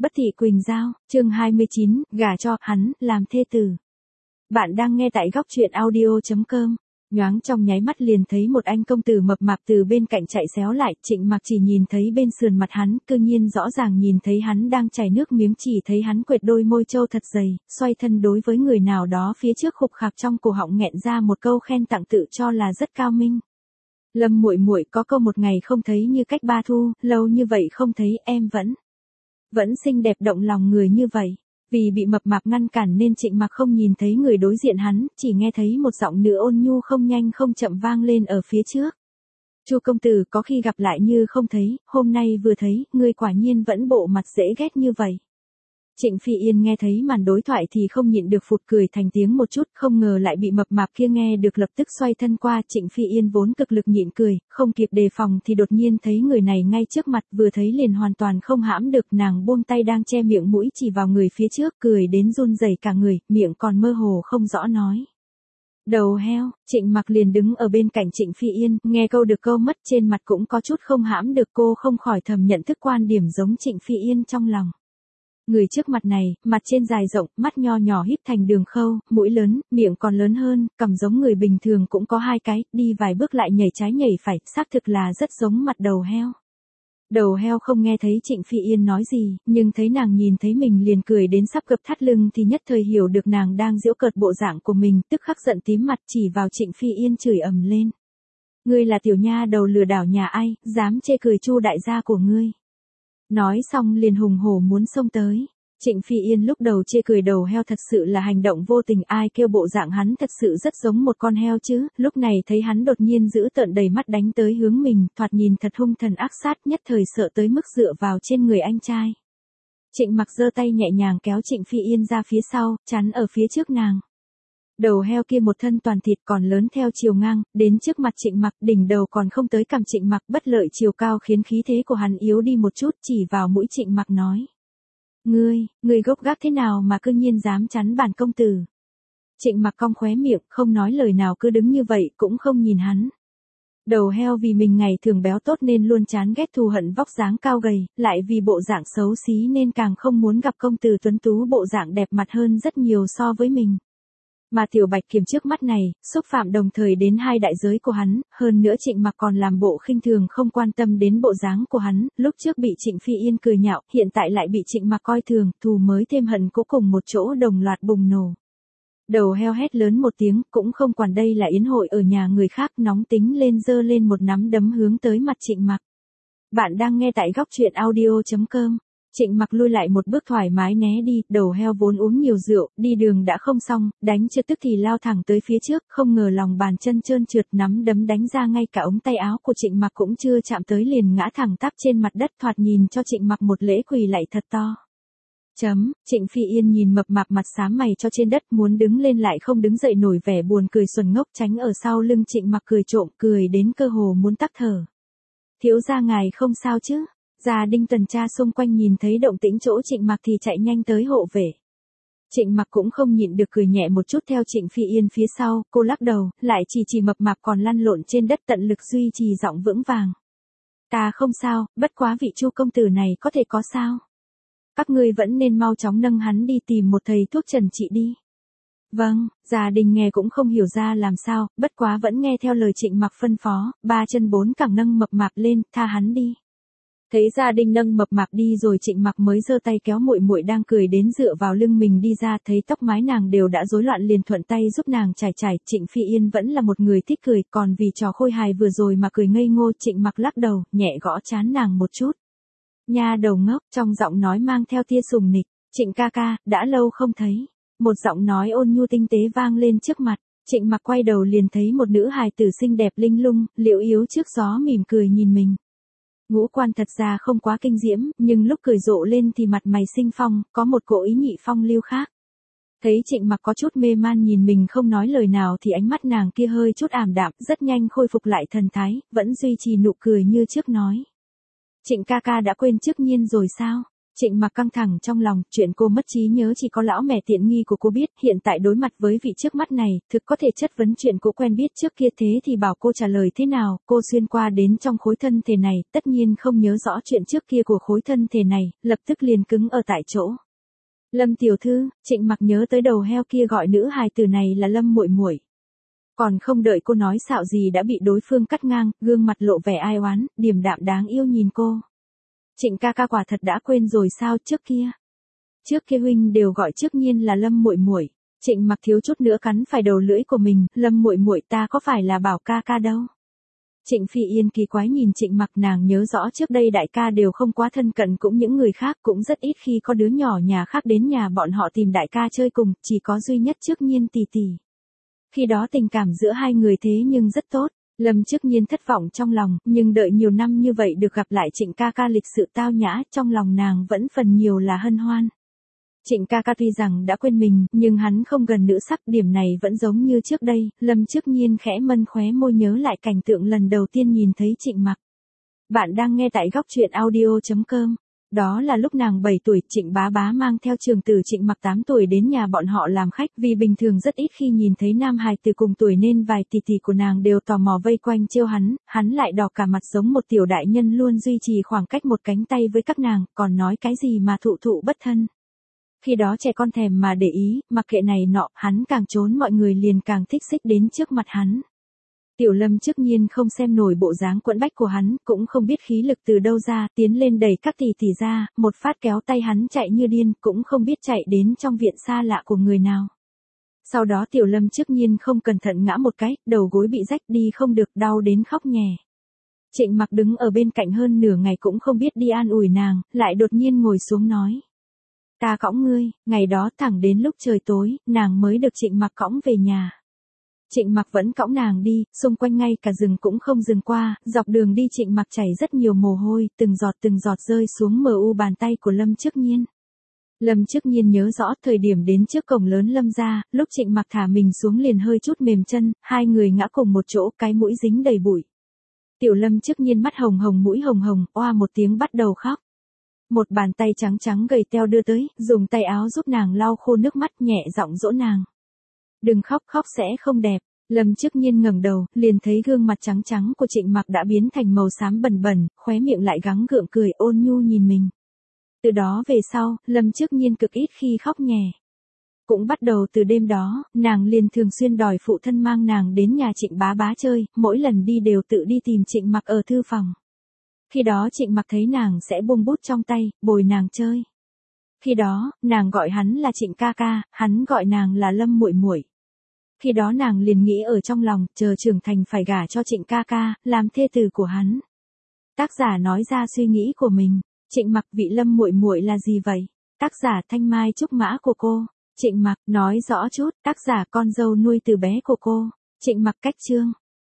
Bất thị Quỳnh Giao, chương 29, gả cho hắn, làm thê tử. Bạn đang nghe tại góc truyện audio.com. Nhoáng trong nháy mắt liền thấy một anh công tử mập mạp từ bên cạnh chạy xéo lại, Trịnh Mặc chỉ nhìn thấy bên sườn mặt hắn, cư nhiên rõ ràng nhìn thấy hắn đang chảy nước miếng, chỉ thấy hắn quệt đôi môi trâu thật dày, xoay thân đối với người nào đó phía trước khục khạc trong cổ họng nghẹn ra một câu khen tặng tự cho là rất cao minh. Lâm muội muội, có câu một ngày không thấy như cách ba thu, lâu như vậy không thấy em vẫn xinh đẹp động lòng người như vậy. Vì bị mập mạp ngăn cản nên Trịnh Mặc không nhìn thấy người đối diện hắn, chỉ nghe thấy một giọng nữ ôn nhu không nhanh không chậm vang lên ở phía trước. Chu công tử, có khi gặp lại như không thấy, hôm nay vừa thấy, ngươi quả nhiên vẫn bộ mặt dễ ghét như vậy. Trịnh Phi Yên nghe thấy màn đối thoại thì không nhịn được phụt cười thành tiếng một chút, không ngờ lại bị mập mạp kia nghe được, lập tức xoay thân qua. Trịnh Phi Yên vốn cực lực nhịn cười, không kịp đề phòng thì đột nhiên thấy người này ngay trước mặt, vừa thấy liền hoàn toàn không hãm được, nàng buông tay đang che miệng mũi chỉ vào người phía trước, cười đến run rẩy cả người, miệng còn mơ hồ không rõ nói. Đầu heo. Trịnh Mặc liền đứng ở bên cạnh Trịnh Phi Yên, nghe câu được câu mất, trên mặt cũng có chút không hãm được, cô không khỏi thầm nhận thức quan điểm giống Trịnh Phi Yên trong lòng. Người trước mặt này, mặt trên dài rộng, mắt nho nhỏ híp thành đường khâu, mũi lớn, miệng còn lớn hơn, cằm giống người bình thường cũng có hai cái, đi vài bước lại nhảy trái nhảy phải, xác thực là rất giống mặt đầu heo. Đầu heo không nghe thấy Trịnh Phi Yên nói gì, nhưng thấy nàng nhìn thấy mình liền cười đến sắp gập thắt lưng thì nhất thời hiểu được nàng đang giễu cợt bộ dạng của mình, tức khắc giận tím mặt chỉ vào Trịnh Phi Yên chửi ầm lên. Ngươi là tiểu nha đầu lừa đảo nhà ai, dám chê cười Chu đại gia của ngươi. Nói xong liền hùng hổ muốn xông tới. Trịnh Phi Yên lúc đầu chê cười đầu heo thật sự là hành động vô tình, ai kêu bộ dạng hắn thật sự rất giống một con heo chứ, lúc này thấy hắn đột nhiên giữ tợn đầy mắt đánh tới hướng mình, thoạt nhìn thật hung thần ác sát, nhất thời sợ tới mức dựa vào trên người anh trai. Trịnh Mặc giơ tay nhẹ nhàng kéo Trịnh Phi Yên ra phía sau, chắn ở phía trước nàng. Đầu heo kia một thân toàn thịt còn lớn theo chiều ngang, đến trước mặt Trịnh Mặc, đỉnh đầu còn không tới cằm Trịnh Mặc, bất lợi chiều cao khiến khí thế của hắn yếu đi một chút, chỉ vào mũi Trịnh Mặc nói. Ngươi gốc gác thế nào mà cư nhiên dám chắn bản công tử. Trịnh Mặc cong khóe miệng, không nói lời nào cứ đứng như vậy, cũng không nhìn hắn. Đầu heo vì mình ngày thường béo tốt nên luôn chán ghét thù hận vóc dáng cao gầy, lại vì bộ dạng xấu xí nên càng không muốn gặp công tử tuấn tú bộ dạng đẹp mặt hơn rất nhiều so với mình. Mà Tiểu Bạch Kiểm trước mắt này, xúc phạm đồng thời đến hai đại giới của hắn, hơn nữa Trịnh Mặc còn làm bộ khinh thường không quan tâm đến bộ dáng của hắn, lúc trước bị Trịnh Phi Yên cười nhạo, hiện tại lại bị Trịnh Mặc coi thường, thù mới thêm hận cũ cùng một chỗ đồng loạt bùng nổ. Đầu heo hét lớn một tiếng, cũng không quản đây là yến hội ở nhà người khác, nóng tính lên giơ lên một nắm đấm hướng tới mặt Trịnh Mặc. Bạn đang nghe tại góc truyện audio.com. Trịnh Mặc lui lại một bước thoải mái né đi, đầu heo vốn uống nhiều rượu, đi đường đã không xong, đánh chưa tức thì lao thẳng tới phía trước, không ngờ lòng bàn chân trơn trượt, nắm đấm đánh ra ngay cả ống tay áo của Trịnh Mặc cũng chưa chạm tới liền ngã thẳng tắp trên mặt đất, thoạt nhìn cho Trịnh Mặc một lễ quỳ lạy thật to. Trịnh Phi Yên nhìn mập mạp mặt xám mày cho trên đất, muốn đứng lên lại không đứng dậy nổi, vẻ buồn cười xuẩn ngốc tránh ở sau lưng Trịnh Mặc cười trộm, cười đến cơ hồ muốn tắc thở. Thiếu gia ngài không sao chứ? Gia đình tuần tra xung quanh nhìn thấy động tĩnh chỗ Trịnh Mặc thì chạy nhanh tới hộ vệ. Trịnh Mặc cũng không nhịn được cười nhẹ một chút theo Trịnh Phi Yên phía sau, cô lắc đầu, lại chỉ mập mạp còn lăn lộn trên đất tận lực duy trì giọng vững vàng. Ta không sao, bất quá vị Chu công tử này có thể có sao? Các ngươi vẫn nên mau chóng nâng hắn đi tìm một thầy thuốc trần trị đi. Vâng, Gia đình nghe cũng không hiểu ra làm sao, bất quá vẫn nghe theo lời Trịnh Mặc phân phó, ba chân bốn cẳng nâng mập mạp lên, tha hắn đi. Thấy Gia đình nâng mập mạp đi rồi, Trịnh Mặc mới giơ tay kéo muội muội đang cười đến dựa vào lưng mình đi ra, thấy tóc mái nàng đều đã rối loạn liền thuận tay giúp nàng trải. Trịnh Phi Yên vẫn là một người thích cười, còn vì trò khôi hài vừa rồi mà cười ngây ngô. Trịnh Mặc lắc đầu, nhẹ gõ trán nàng một chút. Nha đầu ngốc, trong giọng nói mang theo tia sùng nịch. Trịnh ca ca, đã lâu không thấy. Một giọng nói ôn nhu tinh tế vang lên trước mặt. Trịnh Mặc quay đầu liền thấy một nữ hài tử xinh đẹp linh lung, liễu yếu trước gió mỉm cười nhìn mình. Ngũ quan thật ra không quá kinh diễm, nhưng lúc cười rộ lên thì mặt mày sinh phong, có một cỗ ý nhị phong lưu khác. Thấy Trịnh Mặc có chút mê man nhìn mình không nói lời nào thì ánh mắt nàng kia hơi chút ảm đạm, rất nhanh khôi phục lại thần thái, vẫn duy trì nụ cười như trước nói. Trịnh ca ca đã quên trước Nhiên rồi sao? Trịnh Mặc căng thẳng trong lòng, chuyện cô mất trí nhớ chỉ có lão mẹ tiện nghi của cô biết, hiện tại đối mặt với vị trước mắt này, thực có thể chất vấn chuyện cô quen biết trước kia, thế thì bảo cô trả lời thế nào, cô xuyên qua đến trong khối thân thể này, tất nhiên không nhớ rõ chuyện trước kia của khối thân thể này, lập tức liền cứng ở tại chỗ. Lâm tiểu thư, Trịnh Mặc nhớ tới đầu heo kia gọi nữ hài tử này là Lâm muội muội. Còn không đợi cô nói xạo gì đã bị đối phương cắt ngang, gương mặt lộ vẻ ai oán, điềm đạm đáng yêu nhìn cô. Trịnh ca ca quả thật đã quên rồi sao, trước kia huynh đều gọi trước nhiên là Lâm muội muội. Trịnh Mặc thiếu chút nữa cắn phải đầu lưỡi của mình, Lâm muội muội ta có phải là bảo ca ca đâu. Trịnh Phi Yên kỳ quái nhìn Trịnh Mặc, nàng nhớ rõ trước đây đại ca đều không quá thân cận, cũng những người khác cũng rất ít khi có đứa nhỏ nhà khác đến nhà bọn họ tìm đại ca chơi cùng, chỉ có duy nhất trước nhiên tỷ tỷ. Khi đó tình cảm giữa hai người thế nhưng rất tốt. Lâm trước nhiên thất vọng trong lòng, nhưng đợi nhiều năm như vậy được gặp lại Trịnh ca ca lịch sự tao nhã, trong lòng nàng vẫn phần nhiều là hân hoan. Trịnh ca ca tuy rằng đã quên mình, nhưng hắn không gần nữ sắc, điểm này vẫn giống như trước đây. Lâm trước nhiên khẽ mân khóe môi nhớ lại cảnh tượng lần đầu tiên nhìn thấy Trịnh Mặc. Bạn đang nghe tại góc truyện audio.com. Đó là lúc nàng 7 tuổi, Trịnh bá bá mang theo trường tử Trịnh Mặc 8 tuổi đến nhà bọn họ làm khách, vì bình thường rất ít khi nhìn thấy nam hài từ cùng tuổi nên vài tỷ tỷ của nàng đều tò mò vây quanh trêu hắn lại đỏ cả mặt giống một tiểu đại nhân, luôn duy trì khoảng cách một cánh tay với các nàng, còn nói cái gì mà thụ thụ bất thân. Khi đó trẻ con thèm mà để ý, mặc kệ này nọ, hắn càng trốn mọi người liền càng thích xích đến trước mặt hắn. Tiểu Lâm trước nhiên không xem nổi bộ dáng quẫn bách của hắn, cũng không biết khí lực từ đâu ra, tiến lên đẩy các tỷ tỷ ra, một phát kéo tay hắn chạy như điên, cũng không biết chạy đến trong viện xa lạ của người nào. Sau đó Tiểu Lâm trước nhiên không cẩn thận ngã một cái, đầu gối bị rách, đi không được, đau đến khóc nhè. Trịnh Mặc đứng ở bên cạnh hơn nửa ngày cũng không biết đi an ủi nàng, lại đột nhiên ngồi xuống nói. Ta cõng ngươi, ngày đó thẳng đến lúc trời tối, nàng mới được Trịnh Mặc cõng về nhà. Trịnh Mặc vẫn cõng nàng đi, xung quanh ngay cả rừng cũng không dừng qua, dọc đường đi Trịnh Mặc chảy rất nhiều mồ hôi, từng giọt rơi xuống mờ u bàn tay của Lâm trước nhiên. Lâm trước nhiên nhớ rõ thời điểm đến trước cổng lớn Lâm gia, lúc Trịnh Mặc thả mình xuống liền hơi chút mềm chân, hai người ngã cùng một chỗ, cái mũi dính đầy bụi. Tiểu Lâm trước nhiên mắt hồng hồng, mũi hồng hồng, oa một tiếng bắt đầu khóc. Một bàn tay trắng trắng gầy teo đưa tới, dùng tay áo giúp nàng lau khô nước mắt, nhẹ giọng dỗ nàng. Đừng khóc, khóc sẽ không đẹp. Lâm trước nhiên ngẩng đầu, liền thấy gương mặt trắng trắng của Trịnh Mặc đã biến thành màu xám bẩn bẩn, khóe miệng lại gắng gượng cười ôn nhu nhìn mình. Từ đó về sau, Lâm trước nhiên cực ít khi khóc nhè. Cũng bắt đầu từ đêm đó, nàng liền thường xuyên đòi phụ thân mang nàng đến nhà Trịnh bá bá chơi, mỗi lần đi đều tự đi tìm Trịnh Mặc ở thư phòng. Khi đó Trịnh Mặc thấy nàng sẽ buông bút trong tay, bồi nàng chơi. Khi đó, nàng gọi hắn là Trịnh ca ca, hắn gọi nàng là Lâm muội muội. Khi đó nàng liền nghĩ ở trong lòng, chờ trưởng thành phải gả cho Trịnh ca ca, làm thê tử của hắn. Tác giả nói ra suy nghĩ của mình. Trịnh Mặc vị Lâm muội muội là gì vậy? Tác giả Thanh Mai Trúc Mã của cô. Trịnh Mặc nói rõ chút, tác giả con dâu nuôi từ bé của cô. Trịnh Mặc cách chương.